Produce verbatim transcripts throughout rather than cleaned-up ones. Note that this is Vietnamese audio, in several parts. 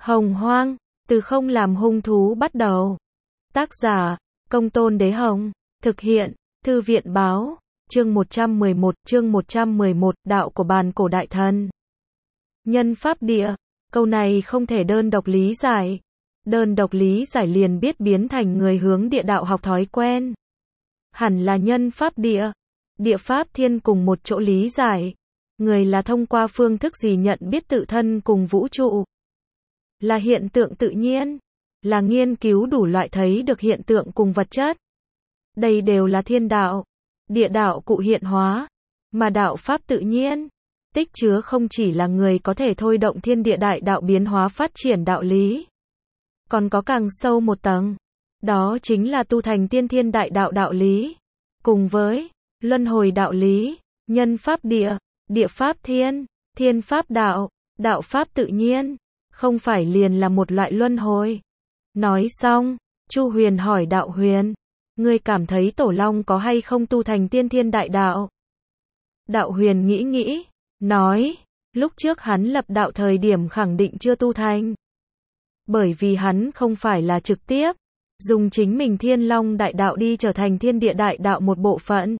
Hồng Hoang, từ không làm hung thú bắt đầu. Tác giả, Công Tôn Đế Hồng. Thực hiện, Thư viện Báo. Chương một trăm mười một, chương một trăm mười một, đạo của bàn cổ đại thần. Nhân pháp địa, câu này không thể đơn độc lý giải. Đơn độc lý giải liền biết biến thành người hướng địa đạo học thói quen. Hẳn là nhân pháp địa, địa pháp thiên cùng một chỗ lý giải. Người là thông qua phương thức gì nhận biết tự thân cùng vũ trụ. Là hiện tượng tự nhiên, là nghiên cứu đủ loại thấy được hiện tượng cùng vật chất. Đây đều là thiên đạo, địa đạo cụ hiện hóa, mà đạo pháp tự nhiên, tích chứa không chỉ là người có thể thôi động thiên địa đại đạo biến hóa phát triển đạo lý. Còn có càng sâu một tầng, đó chính là tu thành tiên thiên đại đạo đạo lý, cùng với luân hồi đạo lý, nhân pháp địa, địa pháp thiên, thiên pháp đạo, đạo pháp tự nhiên, không phải liền là một loại luân hồi. Nói xong, Chu Huyền hỏi Đạo Huyền, ngươi cảm thấy Tổ Long có hay không tu thành tiên thiên đại đạo? Đạo Huyền nghĩ nghĩ, nói, lúc trước hắn lập đạo thời điểm khẳng định chưa tu thành. Bởi vì hắn không phải là trực tiếp dùng chính mình Thiên Long đại đạo đi trở thành thiên địa đại đạo một bộ phận,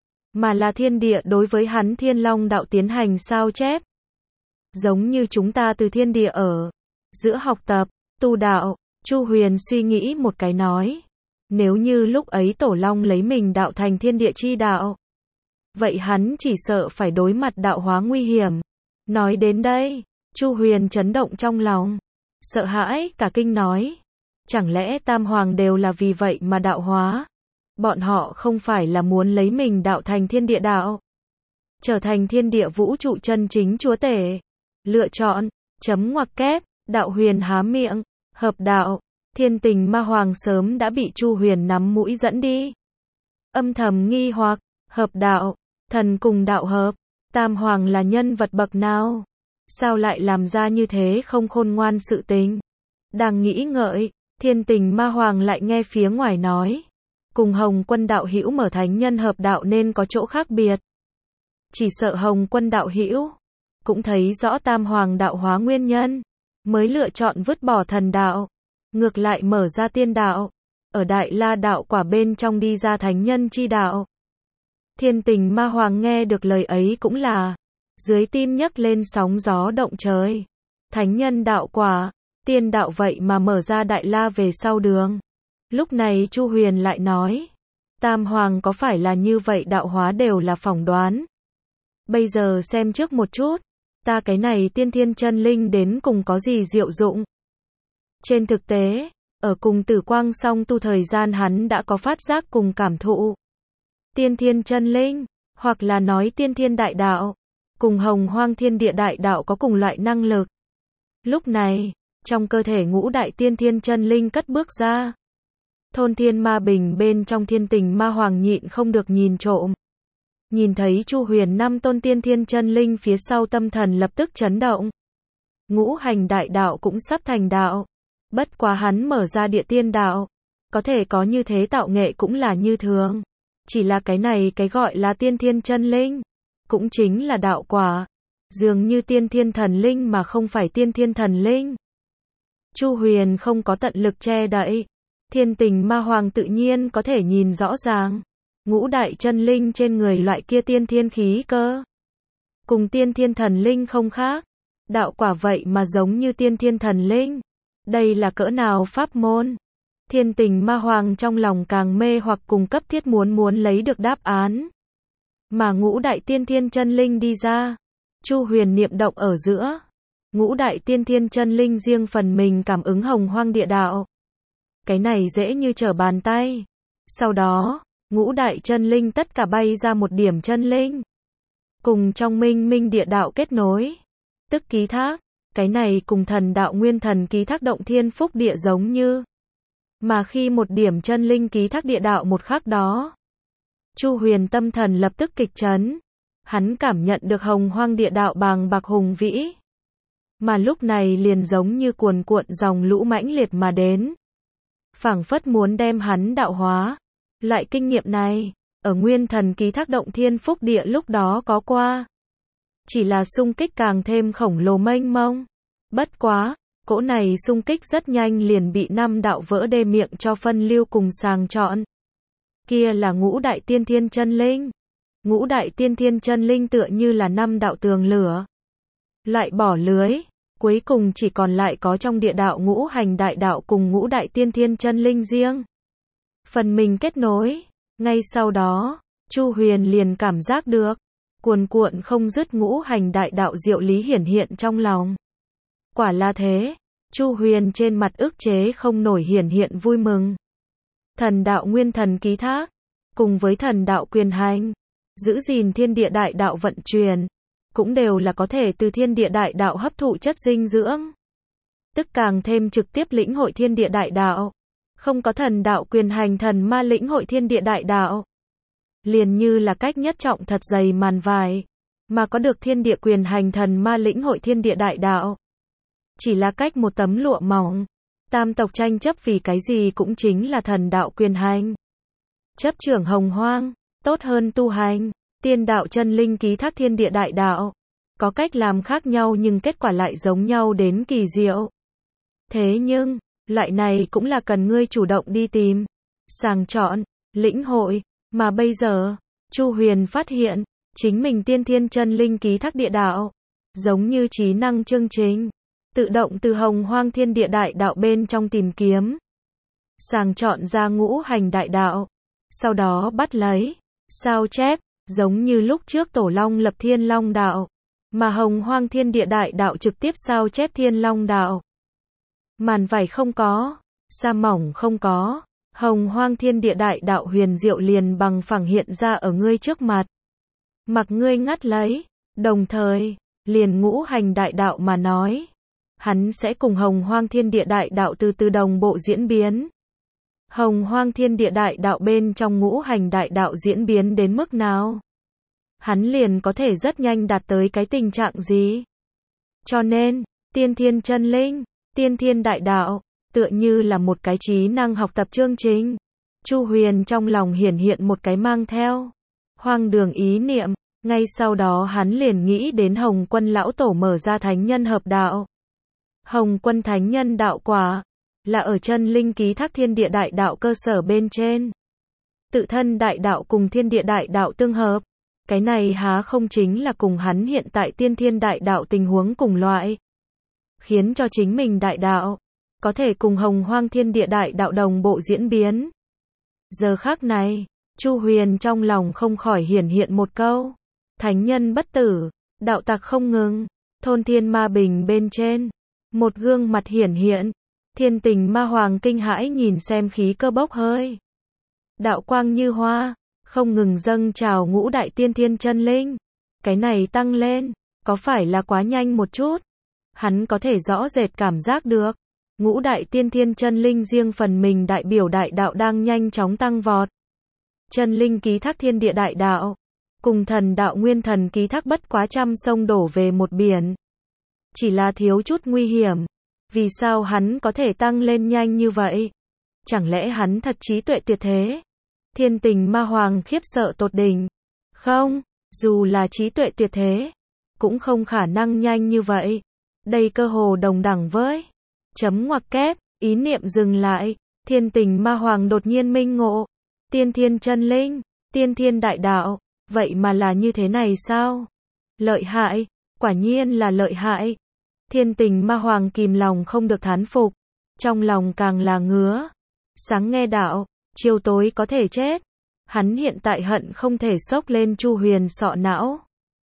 mà là thiên địa đối với hắn Thiên Long đạo tiến hành sao chép. Giống như chúng ta từ thiên địa ở giữa học tập, tu đạo. Chu Huyền suy nghĩ một cái nói, nếu như lúc ấy Tổ Long lấy mình đạo thành thiên địa chi đạo, vậy hắn chỉ sợ phải đối mặt đạo hóa nguy hiểm. Nói đến đây, Chu Huyền chấn động trong lòng, sợ hãi cả kinh nói, chẳng lẽ Tam Hoàng đều là vì vậy mà đạo hóa? Bọn họ không phải là muốn lấy mình đạo thành thiên địa đạo, trở thành thiên địa vũ trụ chân chính chúa tể? Lựa chọn, chấm ngoặc kép, Đạo Huyền há miệng, hợp đạo, Thiên Tình Ma Hoàng sớm đã bị Chu Huyền nắm mũi dẫn đi. Âm thầm nghi hoặc, hợp đạo, thần cùng đạo hợp, Tam Hoàng là nhân vật bậc nào? Sao lại làm ra như thế không khôn ngoan sự tình? Đang nghĩ ngợi, Thiên Tình Ma Hoàng lại nghe phía ngoài nói, cùng Hồng Quân đạo hữu mở thánh nhân hợp đạo nên có chỗ khác biệt. Chỉ sợ Hồng Quân đạo hữu cũng thấy rõ Tam Hoàng đạo hóa nguyên nhân, mới lựa chọn vứt bỏ thần đạo, ngược lại mở ra tiên đạo, ở Đại La đạo quả bên trong đi ra thánh nhân chi đạo. Thiên Tình Ma Hoàng nghe được lời ấy cũng là, dưới tim nhấc lên sóng gió động trời. Thánh nhân đạo quả, tiên đạo vậy mà mở ra Đại La về sau đường. Lúc này Chu Huyền lại nói, Tam Hoàng có phải là như vậy đạo hóa đều là phỏng đoán. Bây giờ xem trước một chút, ta cái này tiên thiên chân linh đến cùng có gì diệu dụng. Trên thực tế, ở cùng Tử Quang song tu thời gian hắn đã có phát giác cùng cảm thụ. Tiên thiên chân linh, hoặc là nói tiên thiên đại đạo, cùng Hồng Hoang thiên địa đại đạo có cùng loại năng lực. Lúc này, trong cơ thể ngũ đại tiên thiên chân linh cất bước ra. Thôn Thiên Ma Bình bên trong Thiên Tình Ma Hoàng nhịn không được nhìn trộm. Nhìn thấy Chu Huyền năm tôn tiên thiên chân linh phía sau tâm thần lập tức chấn động. Ngũ hành đại đạo cũng sắp thành đạo. Bất quá hắn mở ra địa tiên đạo. Có thể có như thế tạo nghệ cũng là như thường. Chỉ là cái này cái gọi là tiên thiên chân linh. Cũng chính là đạo quả. Dường như tiên thiên thần linh mà không phải tiên thiên thần linh. Chu Huyền không có tận lực che đậy. Thiên Tình Ma Hoàng tự nhiên có thể nhìn rõ ràng. Ngũ đại chân linh trên người loại kia tiên thiên khí cơ. Cùng tiên thiên thần linh không khác. Đạo quả vậy mà giống như tiên thiên thần linh. Đây là cỡ nào pháp môn? Thiên Tình Ma Hoàng trong lòng càng mê hoặc cùng cấp thiết muốn muốn lấy được đáp án. Mà ngũ đại tiên thiên chân linh đi ra. Chu Huyền niệm động ở giữa. Ngũ đại tiên thiên chân linh riêng phần mình cảm ứng Hồng Hoang địa đạo. Cái này dễ như trở bàn tay. Sau đó, ngũ đại chân linh tất cả bay ra một điểm chân linh. Cùng trong minh minh địa đạo kết nối. Tức ký thác. Cái này cùng thần đạo nguyên thần ký thác động thiên phúc địa giống như. Mà khi một điểm chân linh ký thác địa đạo một khắc đó. Chu Huyền tâm thần lập tức kịch chấn. Hắn cảm nhận được Hồng Hoang địa đạo bàng bạc hùng vĩ. Mà lúc này liền giống như cuồn cuộn dòng lũ mãnh liệt mà đến. Phảng phất muốn đem hắn đạo hóa. Loại kinh nghiệm này, ở nguyên thần ký thác động thiên phúc địa lúc đó có qua. Chỉ là xung kích càng thêm khổng lồ mênh mông. Bất quá, Cỗ này xung kích rất nhanh liền bị năm đạo vỡ đê miệng cho phân lưu cùng sàng chọn. Kia là ngũ đại tiên thiên chân linh. Ngũ đại tiên thiên chân linh tựa như là năm đạo tường lửa. Lại bỏ lưới, cuối cùng chỉ còn lại có trong địa đạo ngũ hành đại đạo cùng ngũ đại tiên thiên chân linh riêng. Phần mình kết nối, ngay sau đó, Chu Huyền liền cảm giác được, cuồn cuộn không dứt ngũ hành đại đạo diệu lý hiển hiện trong lòng. Quả là thế, Chu Huyền trên mặt ức chế không nổi hiển hiện vui mừng. Thần đạo nguyên thần ký thác, cùng với thần đạo quyền hành, giữ gìn thiên địa đại đạo vận chuyển, cũng đều là có thể từ thiên địa đại đạo hấp thụ chất dinh dưỡng. Tức càng thêm trực tiếp lĩnh hội thiên địa đại đạo. Không có thần đạo quyền hành thần ma lĩnh hội thiên địa đại đạo. Liền như là cách nhất trọng thật dày màn vải, mà có được thiên địa quyền hành thần ma lĩnh hội thiên địa đại đạo. Chỉ là cách một tấm lụa mỏng. Tam tộc tranh chấp vì cái gì cũng chính là thần đạo quyền hành. Chấp trưởng hồng hoang, tốt hơn tu hành, tiên đạo chân linh ký thác thiên địa đại đạo. Có cách làm khác nhau nhưng kết quả lại giống nhau đến kỳ diệu. Thế nhưng, loại này cũng là cần ngươi chủ động đi tìm, sàng chọn, lĩnh hội, mà bây giờ, Chu Huyền phát hiện, chính mình tiên thiên chân linh ký thác địa đạo, giống như trí năng chương trình, tự động từ hồng hoang thiên địa đại đạo bên trong tìm kiếm, sàng chọn ra ngũ hành đại đạo, sau đó bắt lấy, sao chép, giống như lúc trước Tổ Long lập Thiên Long đạo, mà hồng hoang thiên địa đại đạo trực tiếp sao chép Thiên Long đạo. Màn vải không có, sa mỏng không có, hồng hoang thiên địa đại đạo huyền diệu liền bằng phẳng hiện ra ở ngươi trước mặt. Mặc ngươi ngắt lấy, đồng thời, liền ngũ hành đại đạo mà nói, hắn sẽ cùng hồng hoang thiên địa đại đạo từ từ đồng bộ diễn biến. Hồng hoang thiên địa đại đạo bên trong ngũ hành đại đạo diễn biến đến mức nào? Hắn liền có thể rất nhanh đạt tới cái tình trạng gì? Cho nên, tiên thiên chân linh, tiên thiên đại đạo, tựa như là một cái trí năng học tập chương trình. Chu Huyền trong lòng hiển hiện một cái mang theo hoang đường ý niệm, ngay sau đó hắn liền nghĩ đến Hồng Quân lão tổ mở ra thánh nhân hợp đạo. Hồng Quân thánh nhân đạo quả, là ở chân linh ký thác thiên địa đại đạo cơ sở bên trên. Tự thân đại đạo cùng thiên địa đại đạo tương hợp, cái này há không chính là cùng hắn hiện tại tiên thiên đại đạo tình huống cùng loại. Khiến cho chính mình đại đạo, có thể cùng hồng hoang thiên địa đại đạo đồng bộ diễn biến. Giờ khắc này, Chu Huyền trong lòng không khỏi hiển hiện một câu. Thánh nhân bất tử, đạo tặc không ngừng, thôn thiên ma bình bên trên. Một gương mặt hiển hiện, thiên tình ma hoàng kinh hãi nhìn xem khí cơ bốc hơi. Đạo quang như hoa, không ngừng dâng trào ngũ đại tiên thiên chân linh. Cái này tăng lên, có phải là quá nhanh một chút? Hắn có thể rõ rệt cảm giác được, ngũ đại tiên thiên chân linh riêng phần mình đại biểu đại đạo đang nhanh chóng tăng vọt. Chân linh ký thác thiên địa đại đạo, cùng thần đạo nguyên thần ký thác bất quá trăm sông đổ về một biển. Chỉ là thiếu chút nguy hiểm. Vì sao hắn có thể tăng lên nhanh như vậy? Chẳng lẽ hắn thật trí tuệ tuyệt thế? Thiên tình ma hoàng khiếp sợ tột đỉnh. Không, dù là trí tuệ tuyệt thế, cũng không khả năng nhanh như vậy. Đây cơ hồ đồng đẳng với chấm ngoặc kép, ý niệm dừng lại, thiên tình ma hoàng đột nhiên minh ngộ. Tiên thiên chân linh, tiên thiên đại đạo, vậy mà là như thế này sao? Lợi hại, quả nhiên là lợi hại. Thiên tình ma hoàng kìm lòng không được thán phục, trong lòng càng là ngứa. Sáng nghe đạo, chiều tối có thể chết. Hắn hiện tại hận không thể xốc lên Chu Huyền sọ não.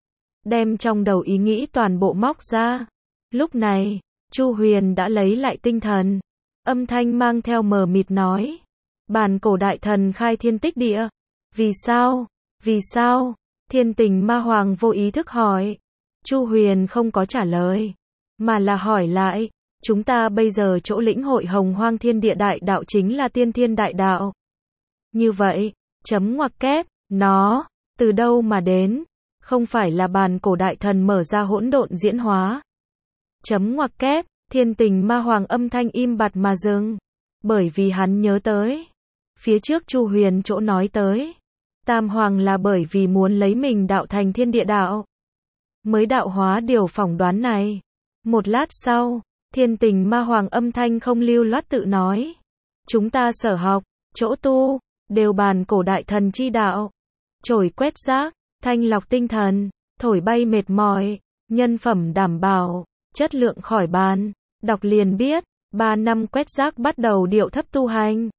Đem trong đầu ý nghĩ toàn bộ móc ra. Lúc này, Chu Huyền đã lấy lại tinh thần. Âm thanh mang theo mờ mịt nói. Bàn cổ đại thần khai thiên tích địa. Vì sao? Vì sao? Thiên tình ma hoàng vô ý thức hỏi. Chu Huyền không có trả lời, mà là hỏi lại. Chúng ta bây giờ chỗ lĩnh hội hồng hoang thiên địa đại đạo chính là tiên thiên đại đạo. Như vậy, chấm ngoặc kép, nó, từ đâu mà đến? Không phải là bàn cổ đại thần mở ra hỗn độn diễn hóa. Chấm ngoặc kép, thiên tình ma hoàng âm thanh im bặt mà dừng. Bởi vì hắn nhớ tới. Phía trước Chu Huyền chỗ nói tới. Tam hoàng là bởi vì muốn lấy mình đạo thành thiên địa đạo. Mới đạo hóa điều phỏng đoán này. Một lát sau, Thiên Tình Ma Hoàng âm thanh không lưu loát tự nói. Chúng ta sở học, chỗ tu, đều bàn cổ đại thần chi đạo. Chổi quét rác, thanh lọc tinh thần, thổi bay mệt mỏi, nhân phẩm đảm bảo, chất lượng khỏi bàn. Đọc liền biết, ba năm quét rác bắt đầu điệu thấp tu hành.